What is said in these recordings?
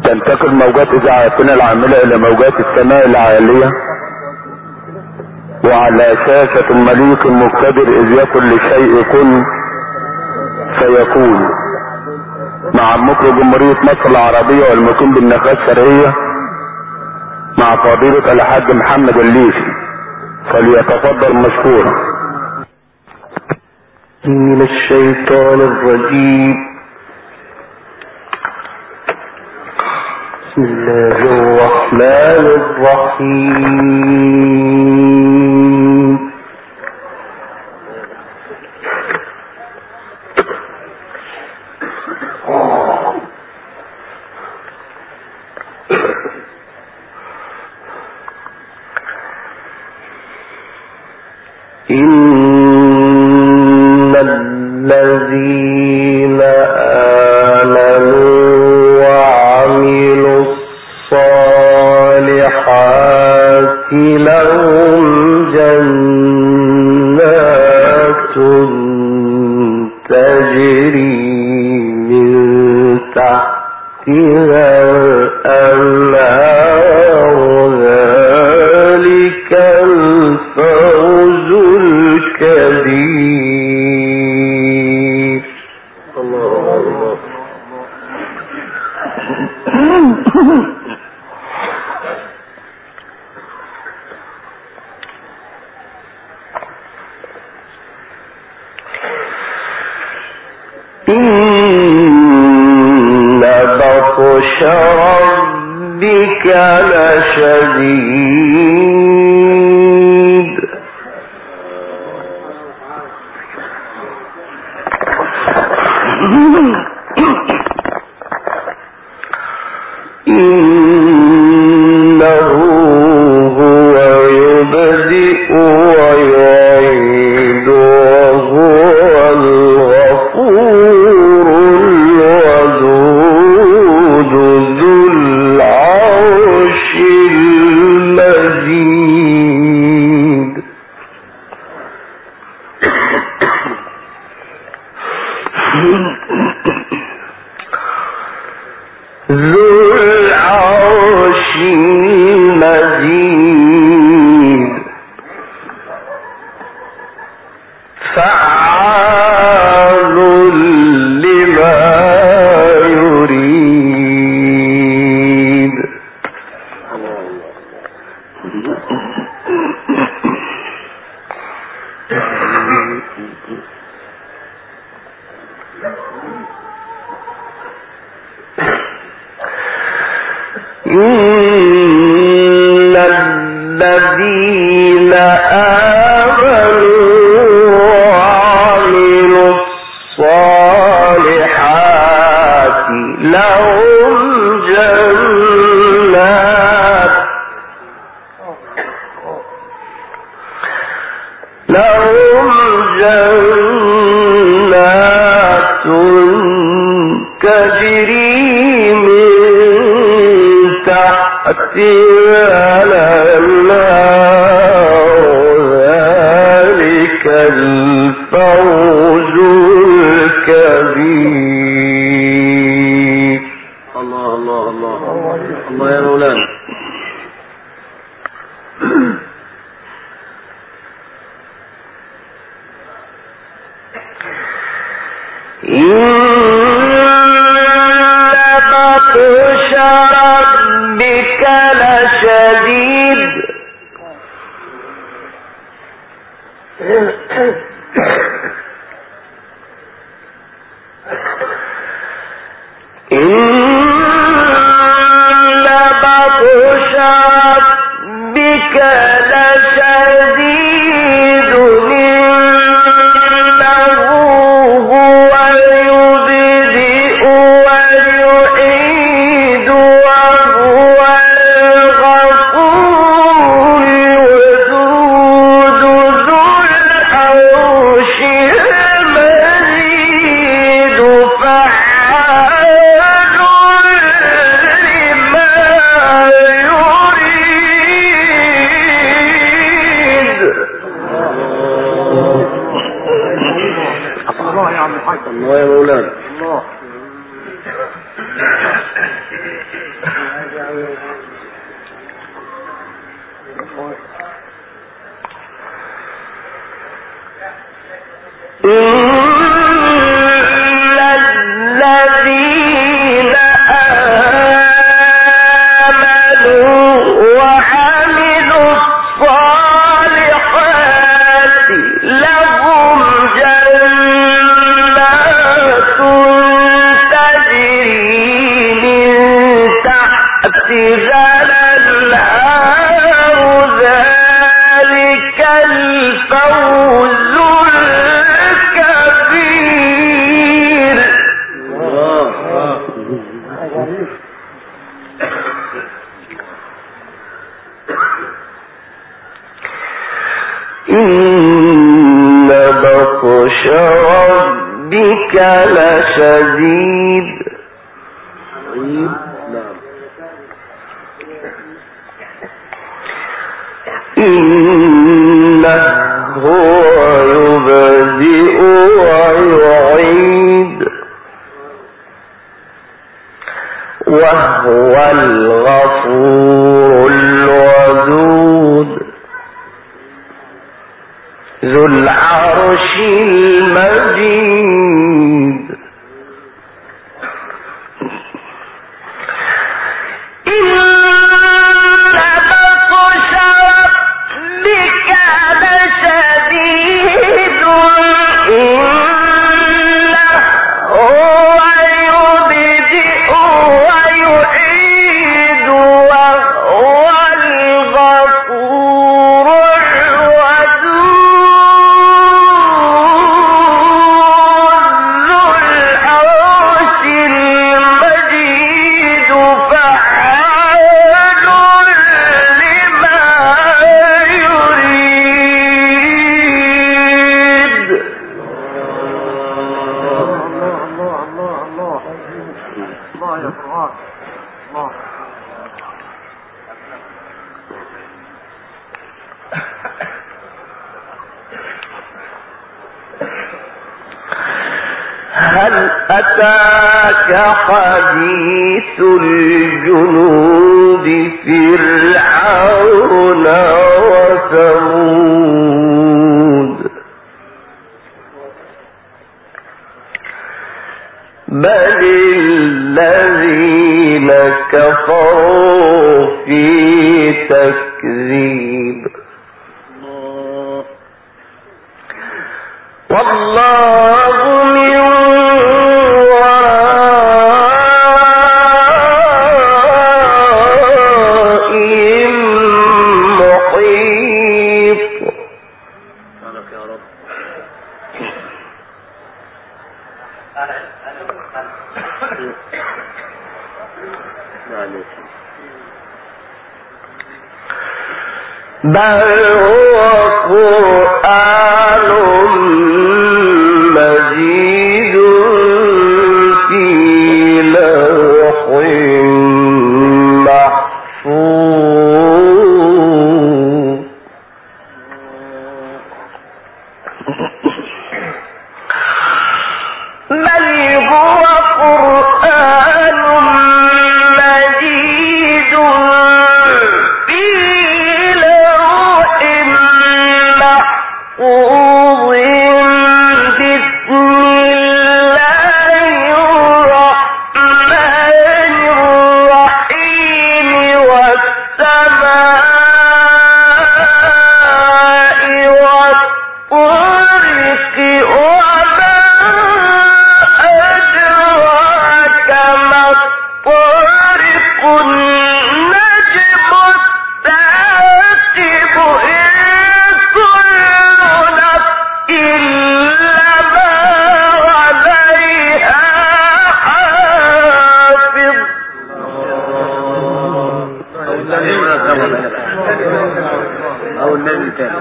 تنتقل موجات اذاعتنا العاملة الى موجات السماء العالية، وعلى شاشة المليك المقتدر اذ يكن لشيء كن فيكون، مع مكر جمهورية مصر العربية والمقيم بالنخاة الشرقية مع فضيلة الحاج محمد الليثي، فليتفضل مشكورا. من الشيطان الرجيم. بسم الله الرحمن الرحيم. إن الذين آمنوا وعملوا الصالحات لهم جنات تجري من تحتها الأنهار، ذلك الفوز الكبير. الله. إن بطش ربك لشديد. إنه هو يبدئ ويعيد وهو الغفور الودود ذو العرش المجيد. ذو العرش المجيد فعال لما يريد. إن الذين آمنوا وعملوا الصالحات لهم جنات تجري من تحتها الأنهار، ذلك الفوز الكبير. الله الله الله الله يا مولانا. بطش ربك لشديد. إن بطش ربك لشديد. إنه هو يبدئ ويعيد وهو الغفور الودود ذو العرش المجيد فعال لما يريد. الله يا عم الحاج. الله يا مولانا. الله. إن بطش ربك لشديد إنه هو يبدئ ويعيد وهو الغفور الودود ذو العرش المجيد هل أتاك حديث الجنود فرعون وثمود بل الذين كفروا في تكذيب والله من ورائهم محيط. سبحانك يا رب. بل هو قرآن مجيد في لوح محفوظ بل هو قرآن مجيد في لوح محفوظ بسم الله الرحمن الرحيم والسماء والطارق وما أدراك ما الطارق النجم الثاقب إن كل نفس لما عليها حافظ. أو النبي تاني.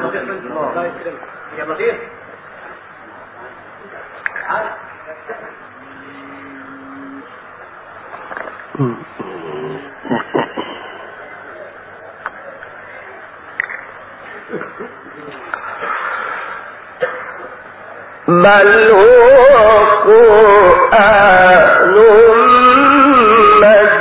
بل هو قرآن مجيد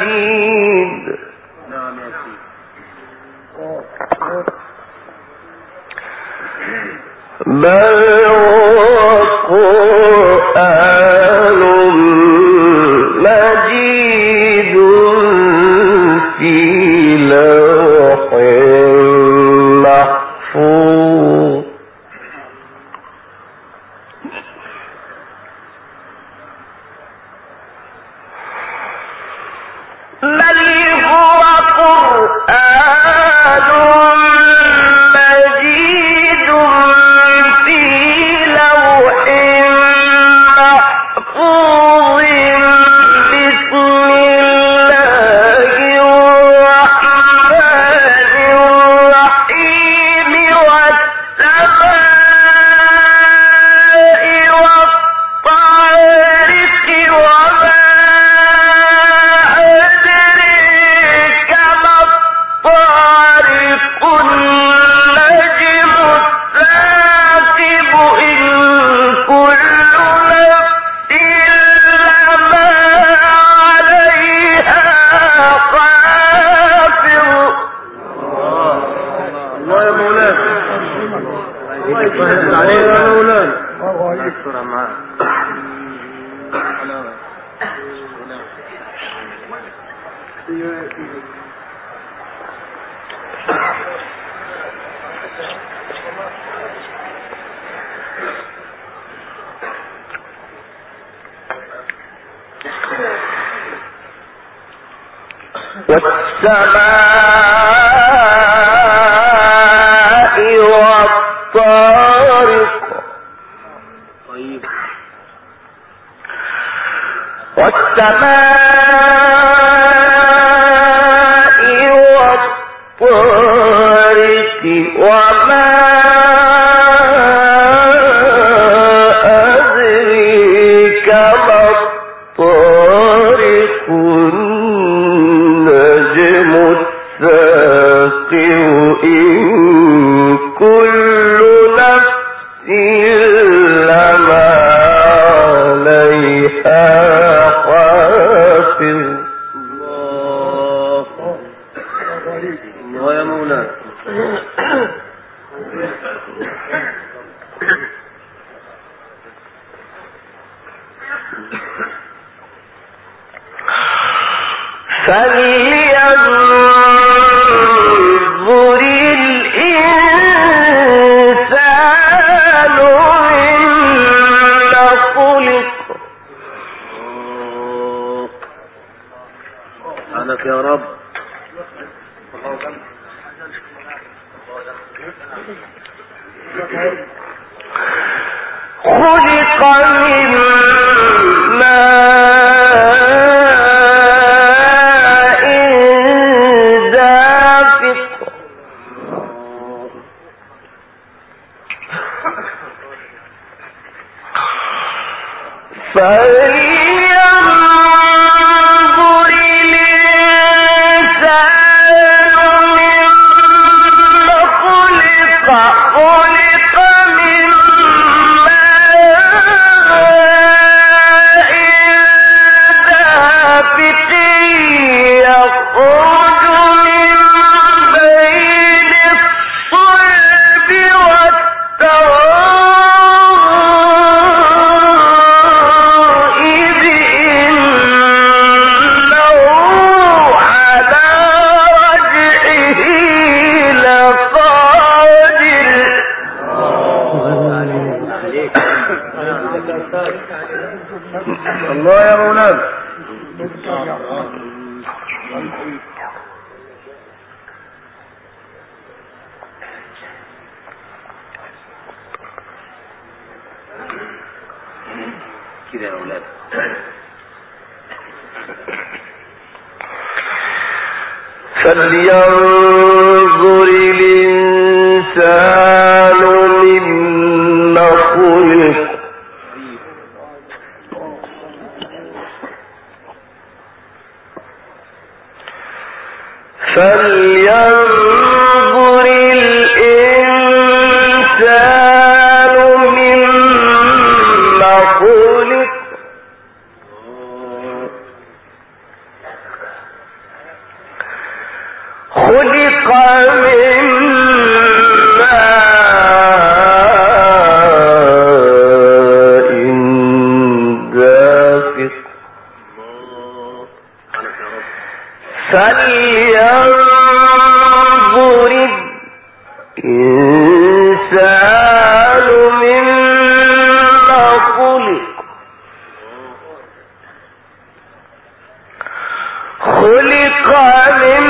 الله يا مولانا. كده يا أولاد. فلينظر الإنسان مما خلق فلينظر الإنسان مما خلق خلق من ماء فلينظر الإنسان مما خلق خلق من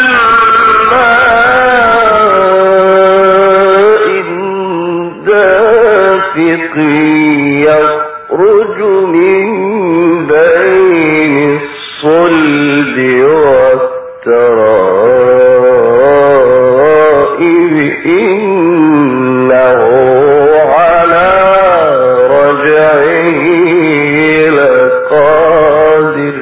ماء دافق يخرج من بين الصلب والترائب إنه على رجعه لقادر.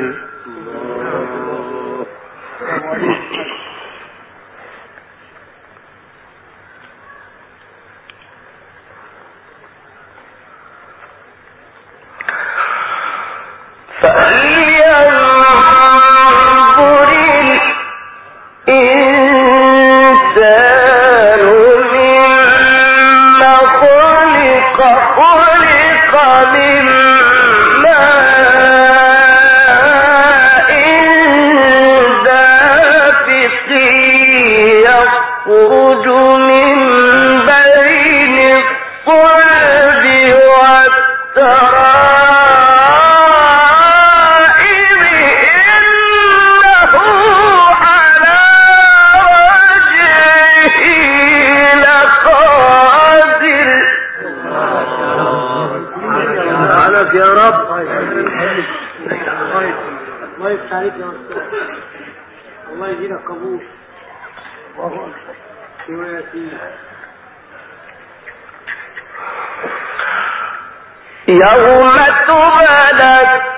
يوم تبلى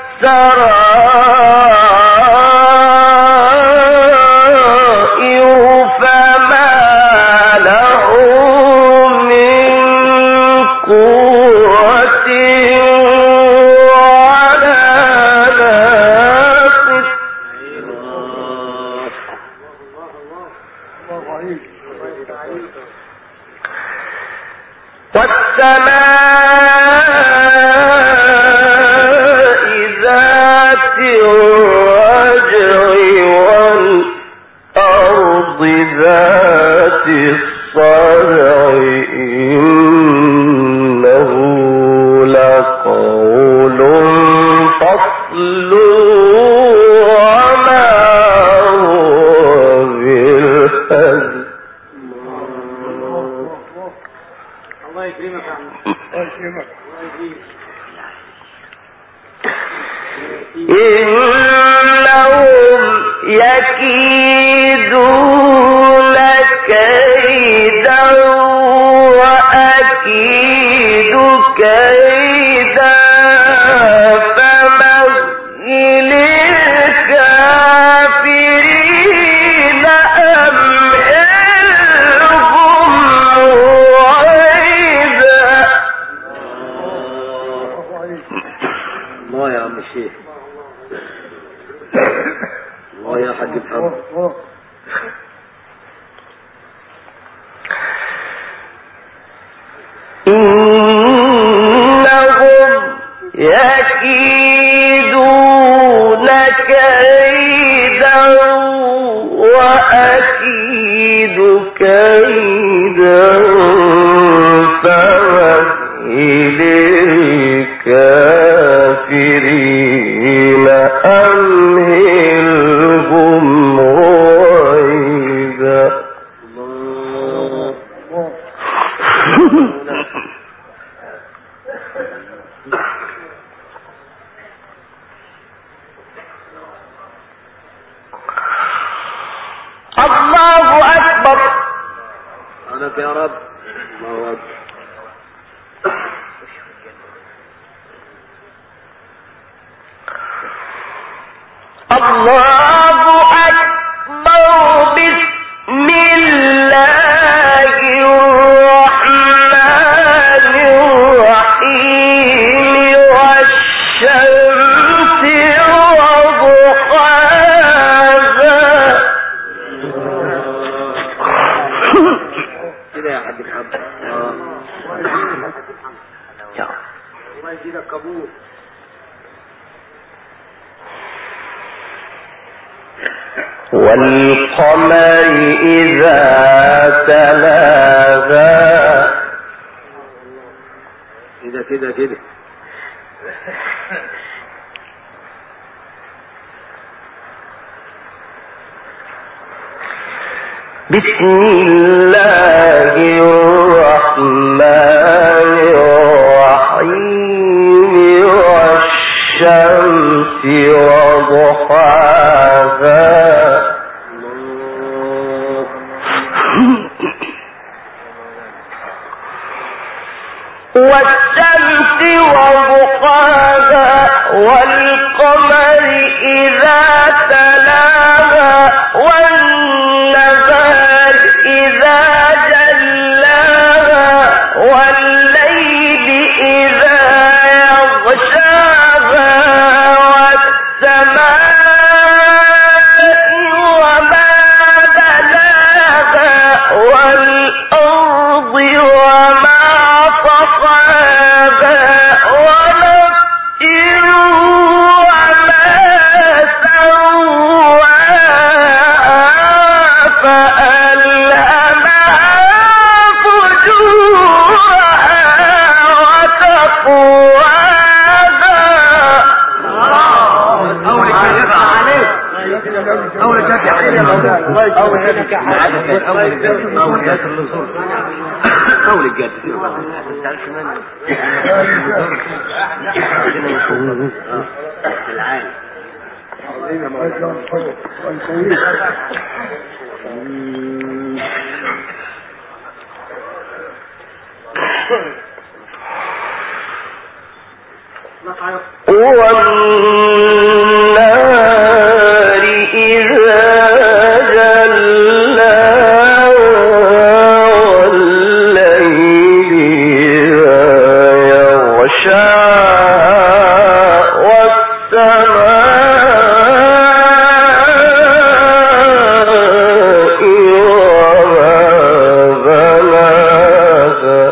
السرائر فما له من قوة ولا ناصر. والسماء ذات الرجع والأرض ذات الصدع إنه لقول فصل وما هو بالهزل. الله يكرمك يا عم. إنهم يكيدون كيدا وأكيد كيدا فمهل الكافرين أمهلهم رويدا. الله يا عم الشيخ، الله يا حاج محمد. إنهم يكيدون كيدا وأكيد كيدا فمهل الكافرين أمهلهم رويدا. الله أكبر. سبحانك يا رب. الله أكبر. الله أكبر. بسم الله الرحمن الرحيم والشمس وضحاها. كده يا حاج محمد. الله يزيدك قبول. والقمر إذا تلاها كده بسم الله الرحمن الرحيم والشمس وضحاها والشمس وضحاها والقمر إذا تلاها والنهار إذا جلاها والليل إذا يغشاها والسماء وما بناها والأرض وما طحاها ونفس وما سواها فألهمها فجورها والنار إذا جلاها والليل إذا يغشاها والسماء وما بناها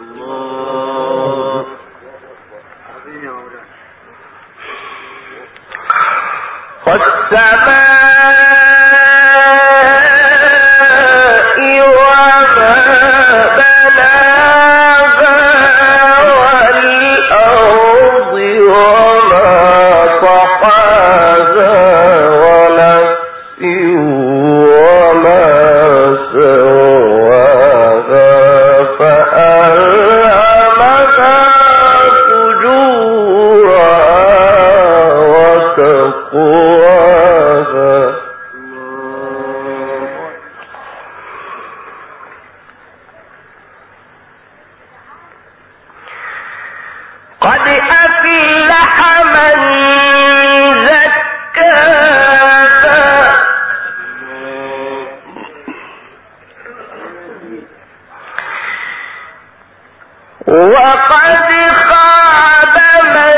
والأرض وما طحاها ونفس وما سواها فألهمها فجورها وتقواها قد أفلح من زكاها وقد خاب من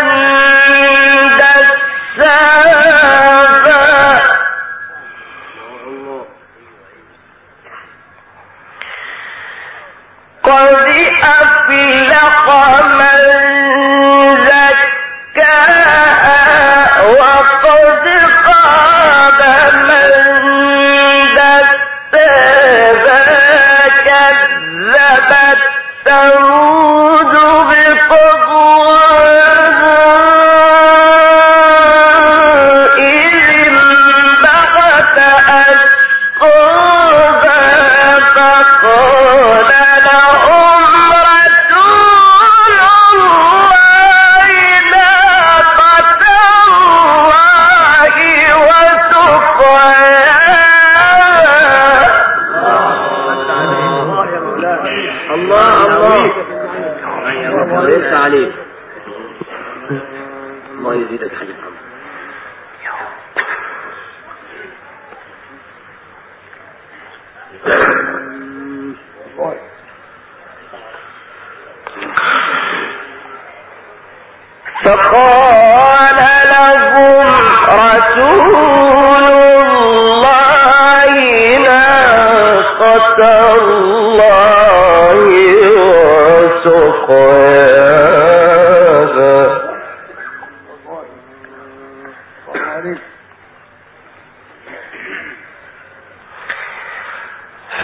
دساها قد أفلح من زكاها وقد خاب من دساها كذبت ثمود بطغواها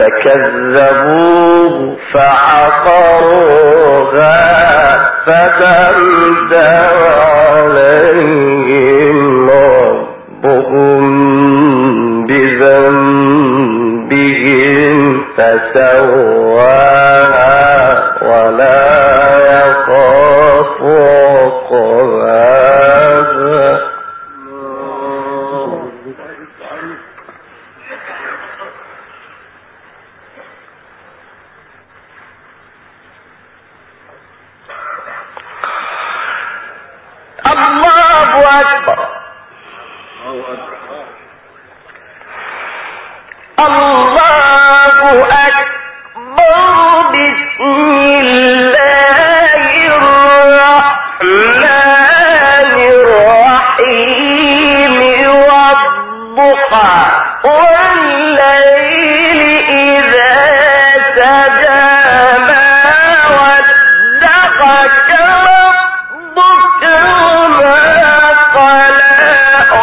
فكذبوه فعقروها فدمدم عليهم ربهم بذنبهم فسواها ولا يخاف عقباها. الله أكبر الله أكبر. بسم الله الرحمن الرحيم والضحى والليل إذا سجى ما ودعك ربك وما قلى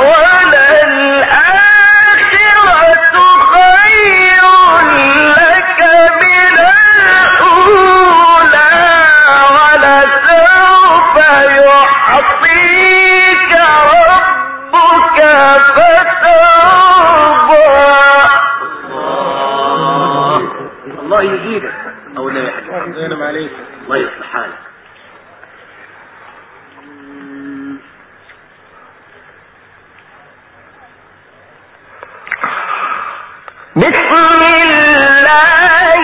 وللآخرة خير لك من الأولى ولسوف يعطيك ربك فترضى. الله يزيدك او لا يحدث زينب عليك الله يصلح حالك. بسم الله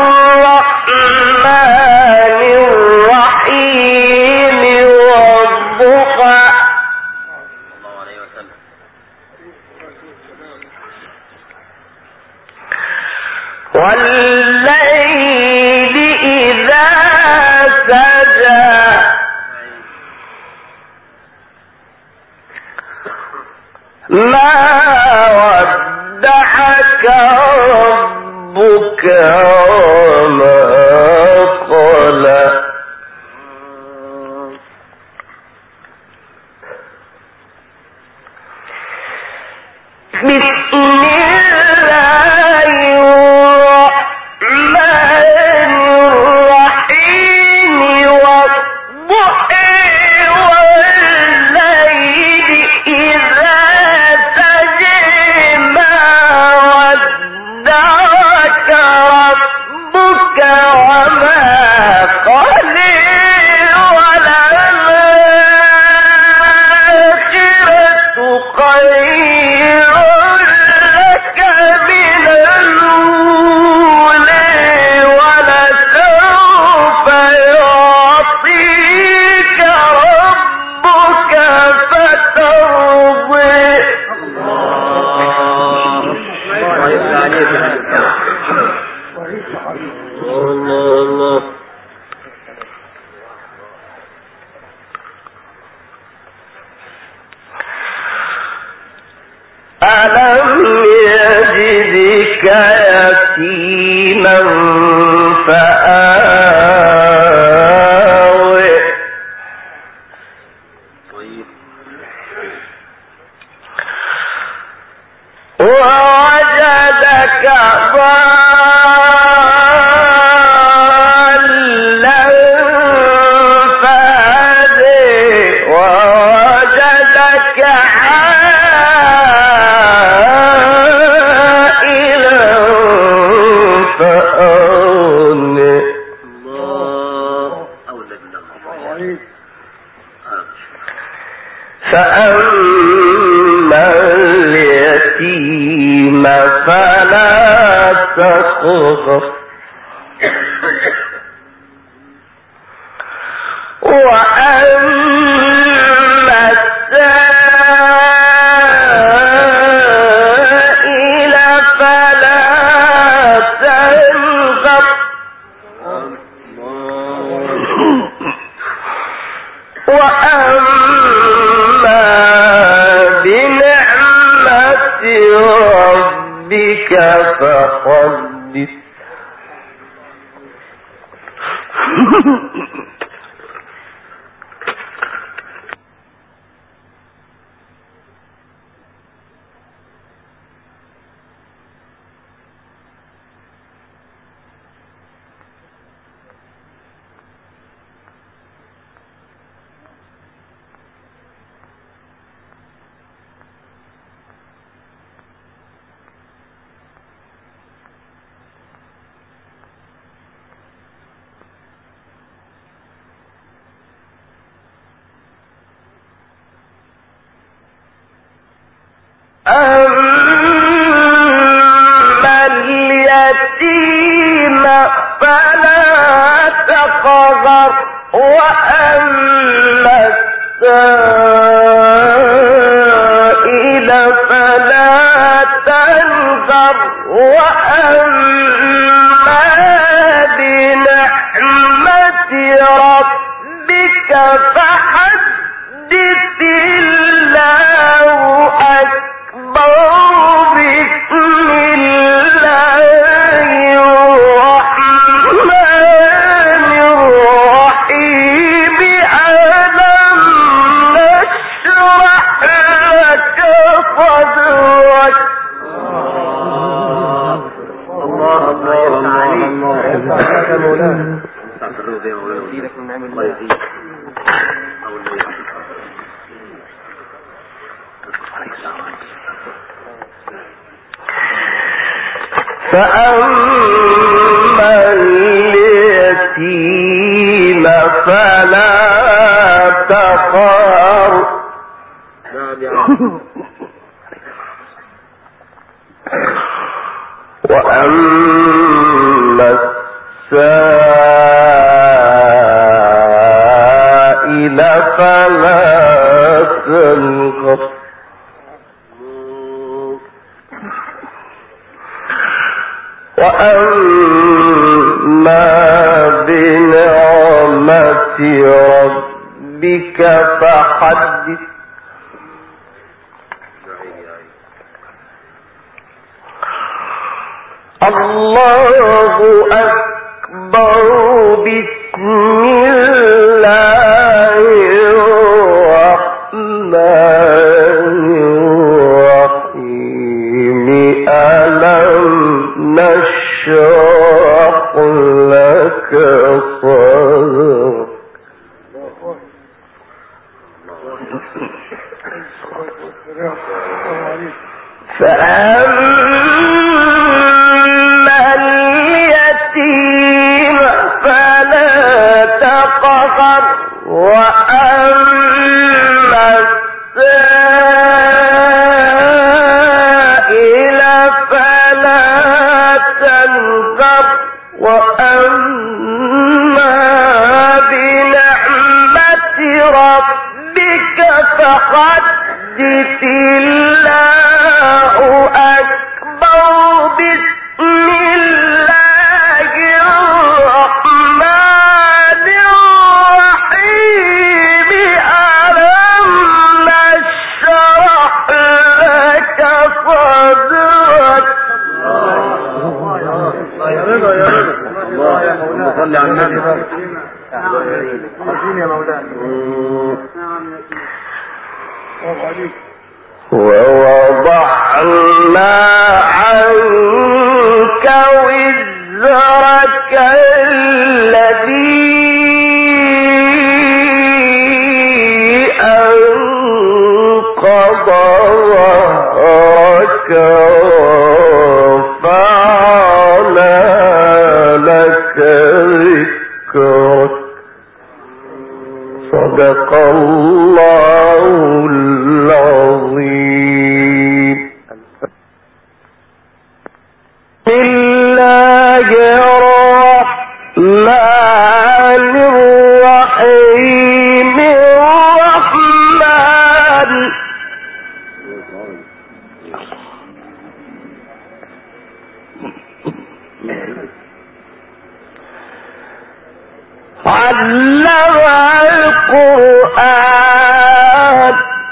الرحمن الرحيم والضحى الله عليه وسلم. والليل إذا سجى ما ودعك ربك وما قلى. بسم الله الرحمن الرحيم والضحى والليل إذا سجى ما ودعك ربك وما قلى وللآخرة خير لك من الأولى ولسوف يعطيك ربك فترضى. الله يفتح عليك. الله ألم يجدك يتيما فآوى طيب. ووجدك ضالا فهدى ووجدك عائلا فأغنى. الله أولى من الله. فأما اليتيم فلا تقهر وأما السائل فلا تنهر. وأما بنعمة ربك فحدث. وأما بنعمة ربك فحدث الله أكبر بسم الله الرحمن الرحيم ألم نشرح لك صدرك فأما اليتيم فلا تقهر وأما السائل فلا تنهر وأما بنعمة ربك فحدث الله أكبر بسم الله الرحمن الرحيم ألم نشرح لك صدرك فأما اليتيم فلا تقهر وأما السائل فلا تنهر وأما بنعمة ربك فحدث الله أكبر بسم الله الرحمن الرحيم ألم نشرح لك صدرك يا رضا يا رضا الله يا مولانا صل على النبي يا مولانا ووضعنا عنك وزرك الذي أنقض ظهرك ورفعنا لك ذكرك صدق الله العظيم. بسم الله الرحمن الرحيم الرحمن علم القرآن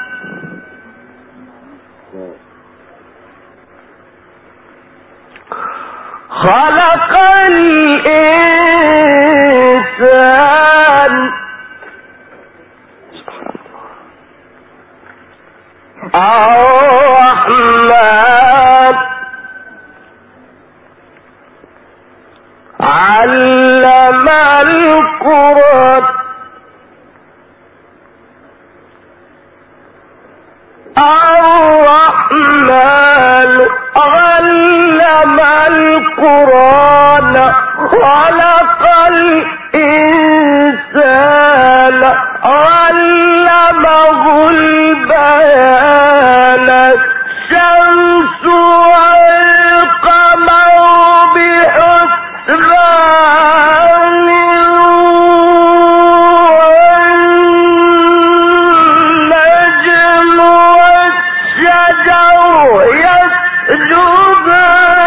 خلق الإنسان الرحمن علم القرآن الرحمن علم القرآن خلق الإنسان علمه البيان الشمس والقمر بحسبان والنجم والشجر يسجدان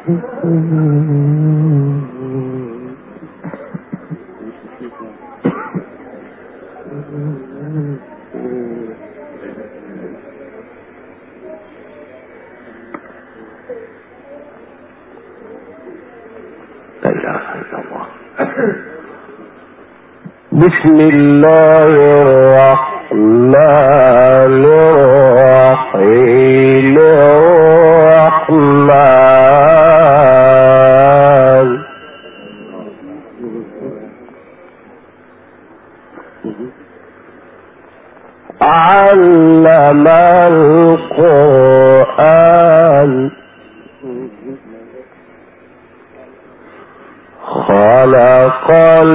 بسم الله الرحمن الرحيم الرحمن علم القرآن خلق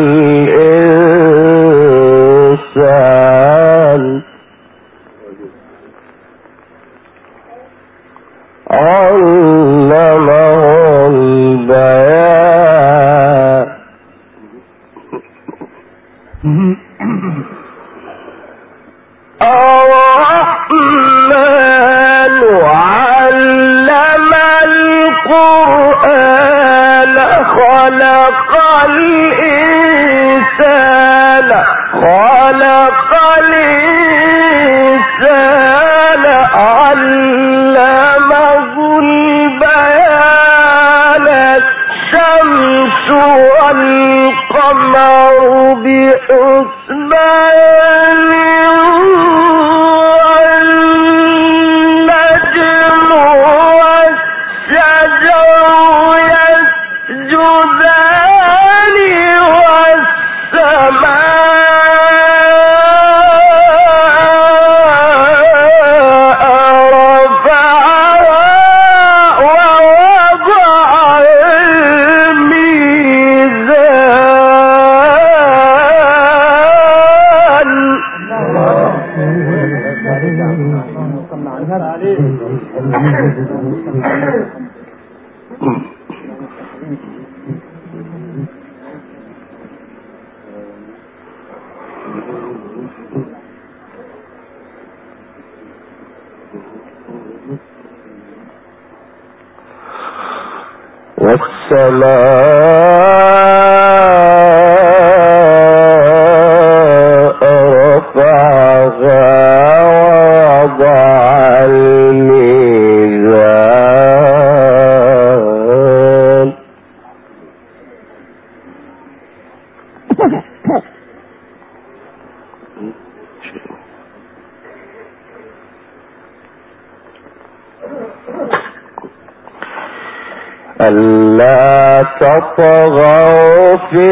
الإنسان علمه البيان الرحمن علم القرآن خلق الإنسان علمه البيان الشمس والقمر بحسبان والنجم والشجر يسجدان والسماء رفعها ووضع الميزان ألا تطغوا في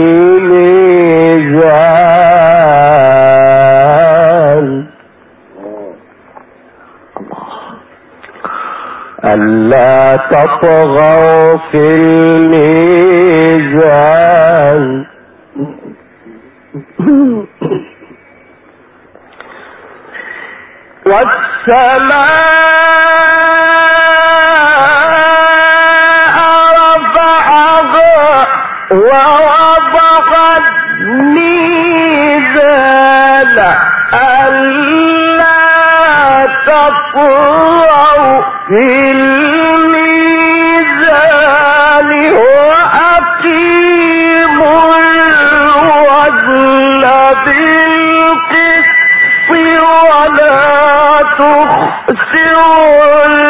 الميزان ألا تطغوا في الميزان ووضع الميزان ألا تطغوا في الميزان وأقيموا الوزن بالقسط ولا تخسروا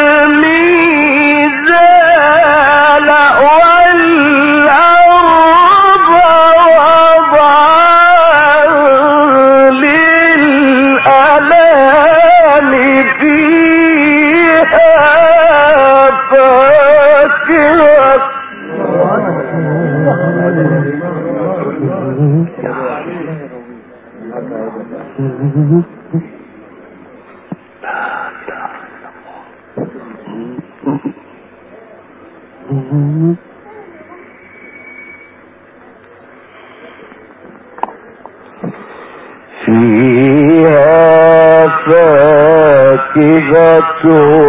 الميزان فيها فاكهة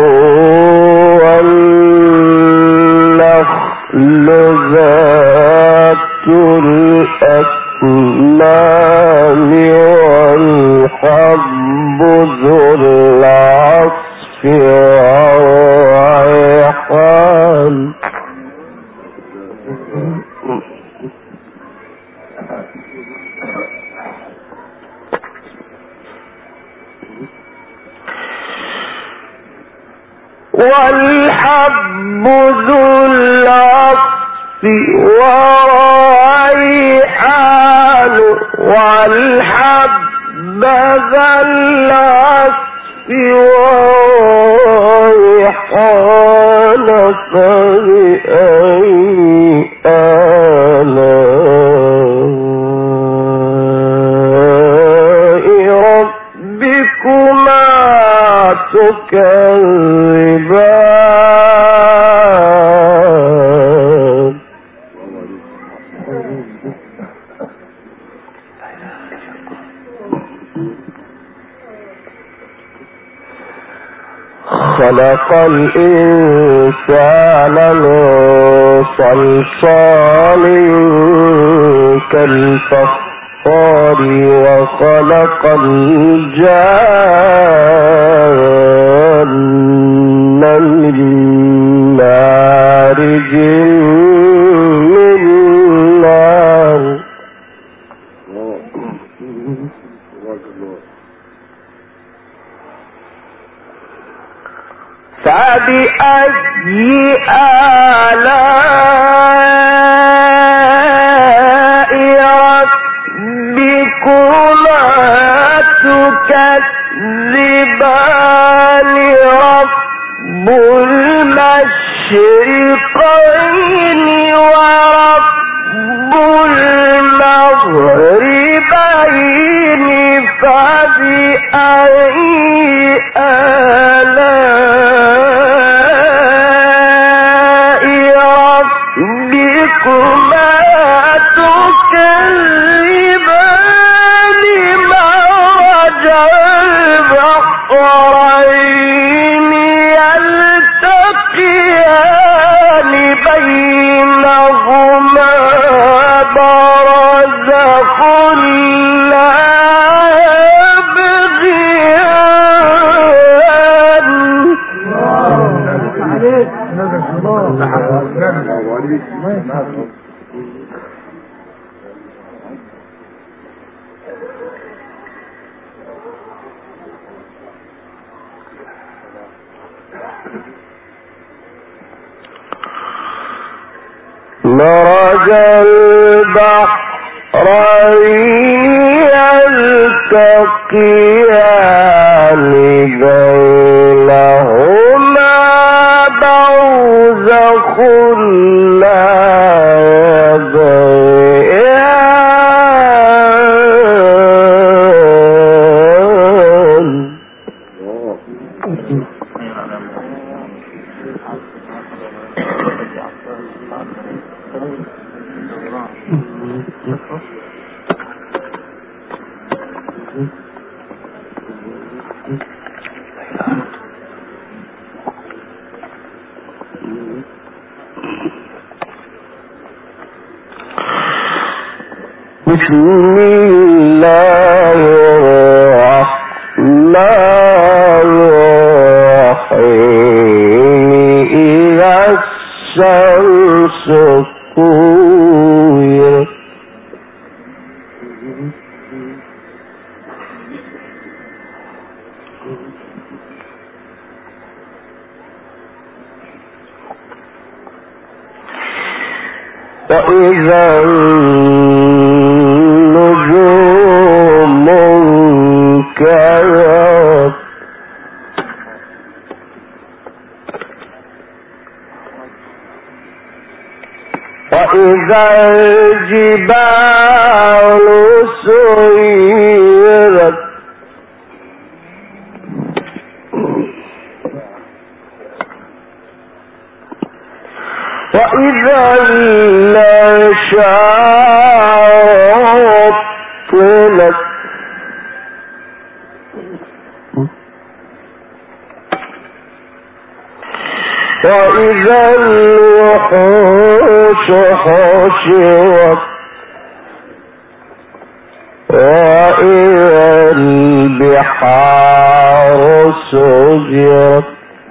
والنخل ذات الأكمام والحب ذو العصف والريحان والحب ذو العصف وريحان والحب ذا العصف وريحان فبأي آلاء ربكما تكذبان خلق الإنسان من صلصال كالفخار وخلق الجان من مارج من نار فبأي آلاء ربكما تكذبان رب المشرقين ورب المغربين فبأي آلاء ربكما تكذبان مرج البحرين يلتقيان بينهما برزخ لا مرج البحرين يلتقيان بينهما برزخ لا يبغيان بسم الله الرحمن الرحيم إذا الشمس كورت وإذا النجوم انكدرت وإذا الجبال سيرت وإذا العشاء عطلت وإذا الوحوش حشرت وإذا البحار سجرت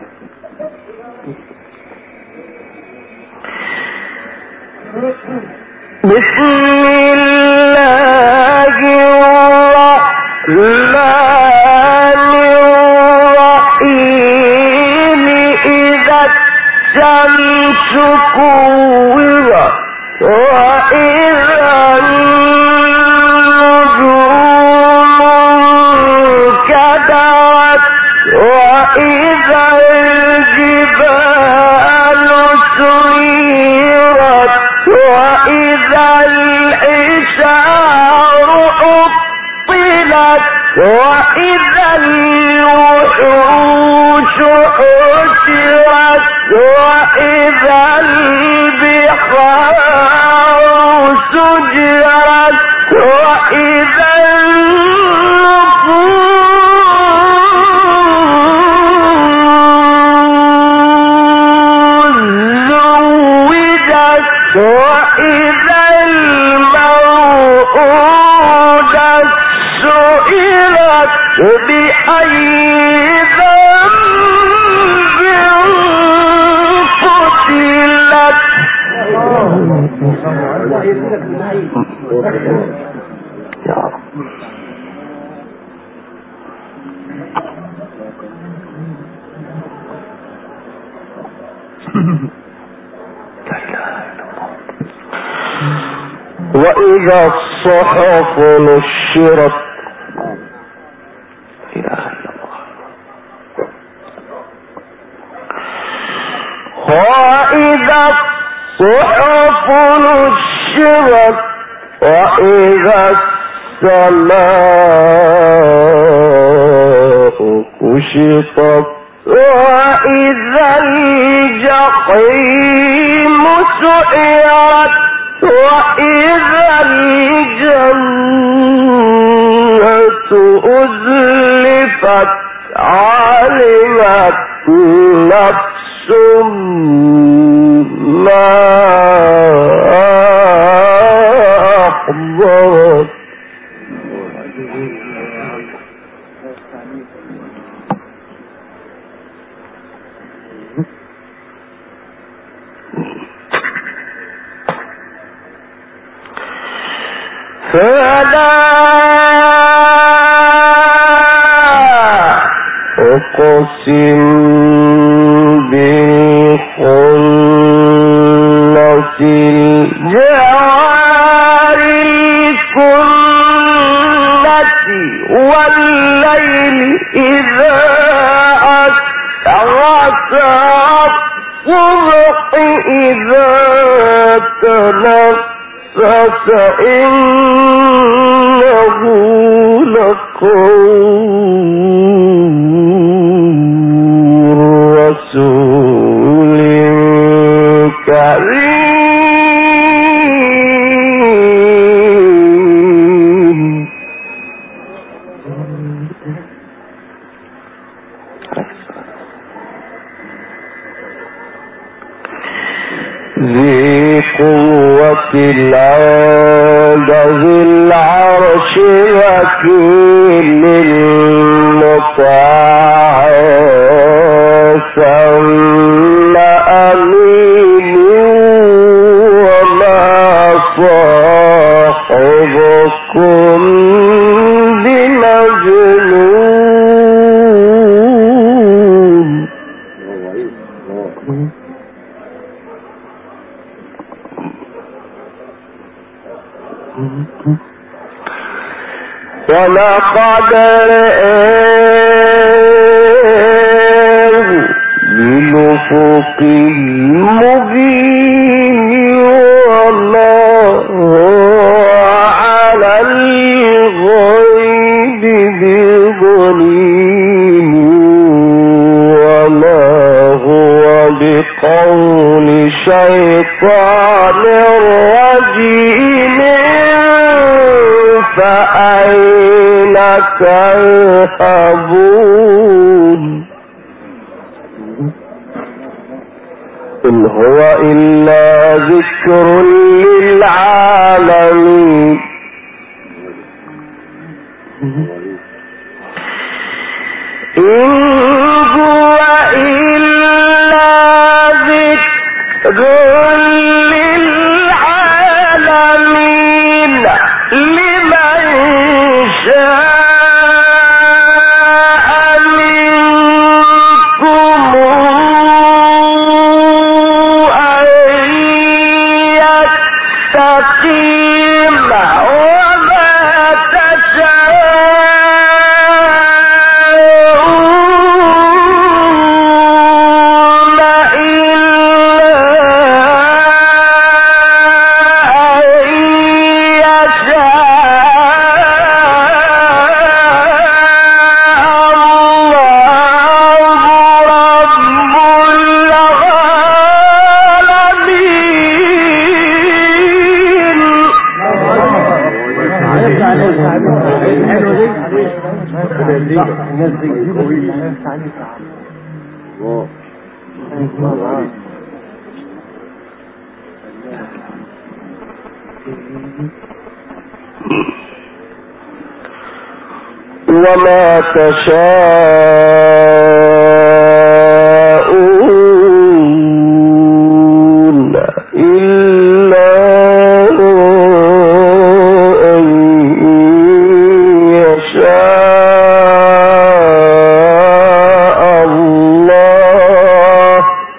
بسم الله الرحمن الرحيم الشمس كورت وإذا النجوم كدرت وإذا الجبال سيرت وإذا العشار عطلت وإذا الوحوش حشرت وإذا البحار سجرت وإذا النفوس زوجت وإذا الموءودة سئلت بأي ذنب قتلت. وإذا الصحف نشرت وإذا الصحف نشرت وإذا السماء كشطت وإذا الجحيم سعرت وإذا الجنة أزلفت علمت نفس ما أحضرت. فلا أقسم بالخنس الجوار الكنس والليل إذا أسعس الصبح إذا تنفس إنه لقول رسول كريم. ذي قوة عند ذي العرش مكين مطاع ثم أمين وما صاحبكم بمجنون. ولقد رآه بالأفق المبين وما هو على الغيب بضنين وما هو بقول شيطان رجيم فأين تذهبون. إن هو إلا ذكر للعالمين. إن هو إلا ذكر للعالمين لمن شاء منكم وما تشاءون إلا أن يشاء الله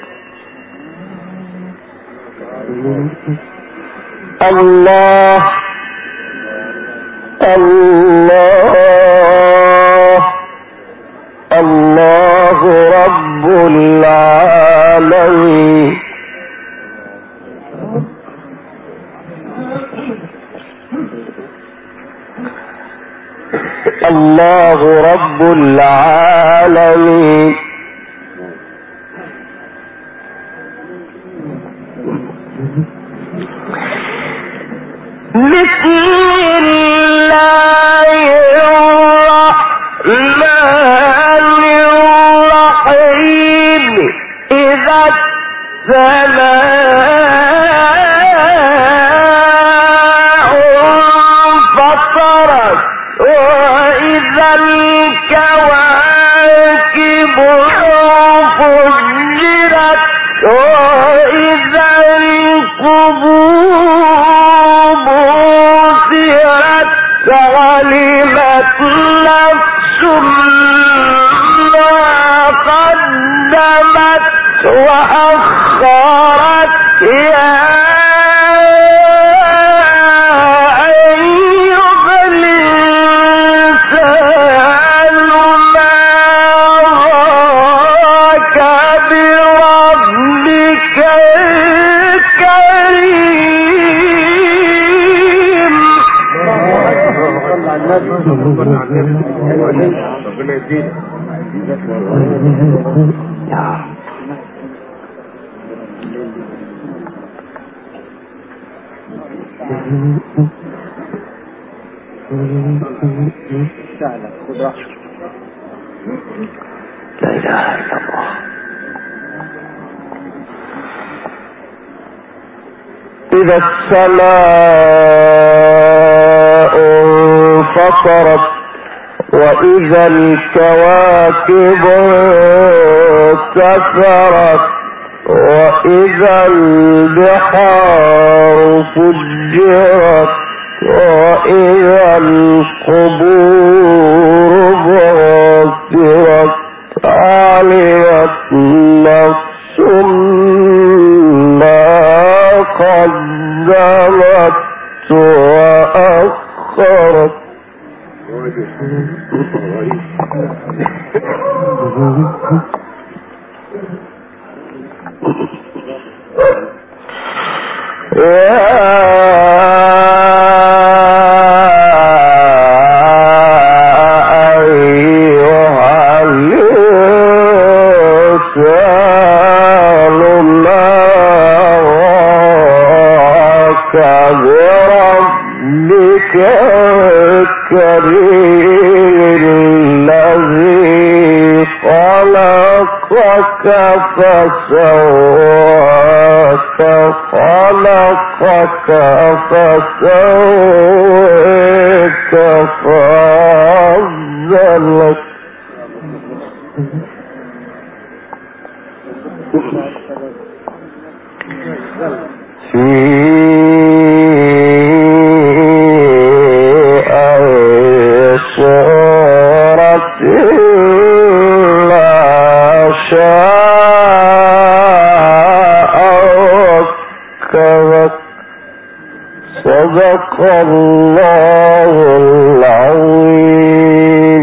الله رب العالمين. الله رب العالمين. بسم الله الرحمن الرحيم. إذا السماء انفطرت وإذا الكواكب انفجرت وإذا القبور بعثرت علمت نفس ما قدمت وأخرت. يا أيها الإنسان ما غرك بربك الكريم. لا إله إلا الله. إذا السماء انفطرت وإذا الكواكب انتثرت وإذا البحار فجرت وإذا القبور بعثرت علمت نفس ما قدمت وأخرت. فسواك خلقك فسويك فعدلك. في أي صورة ما شاء ركبك. صدق الله العظيم.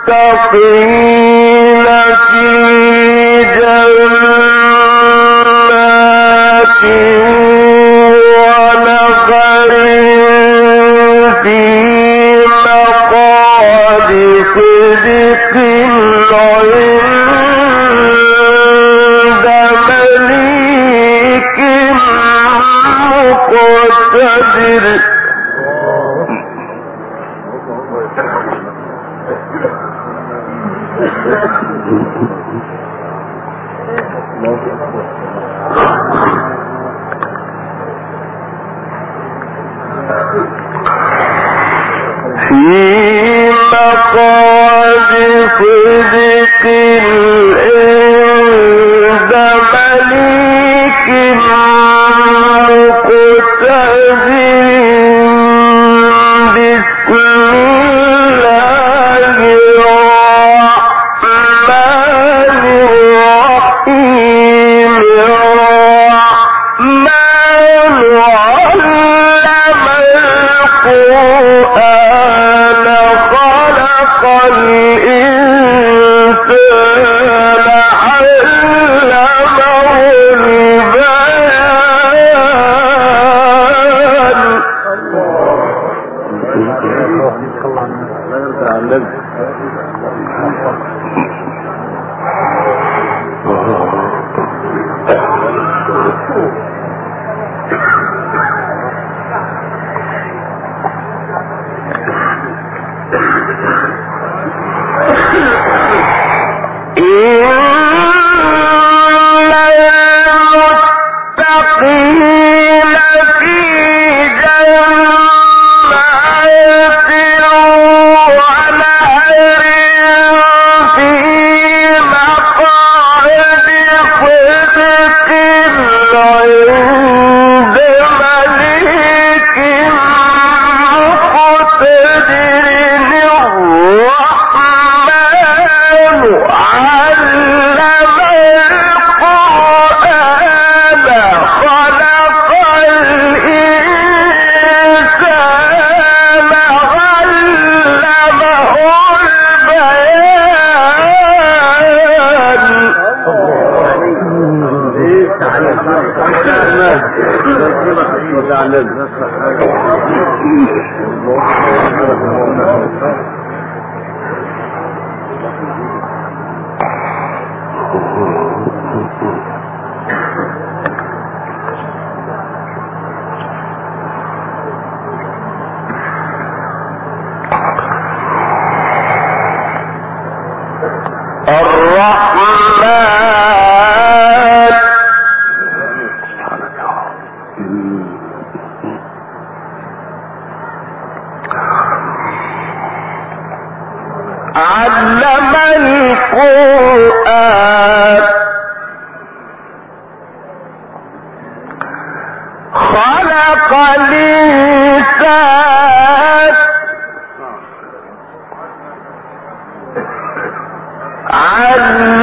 علم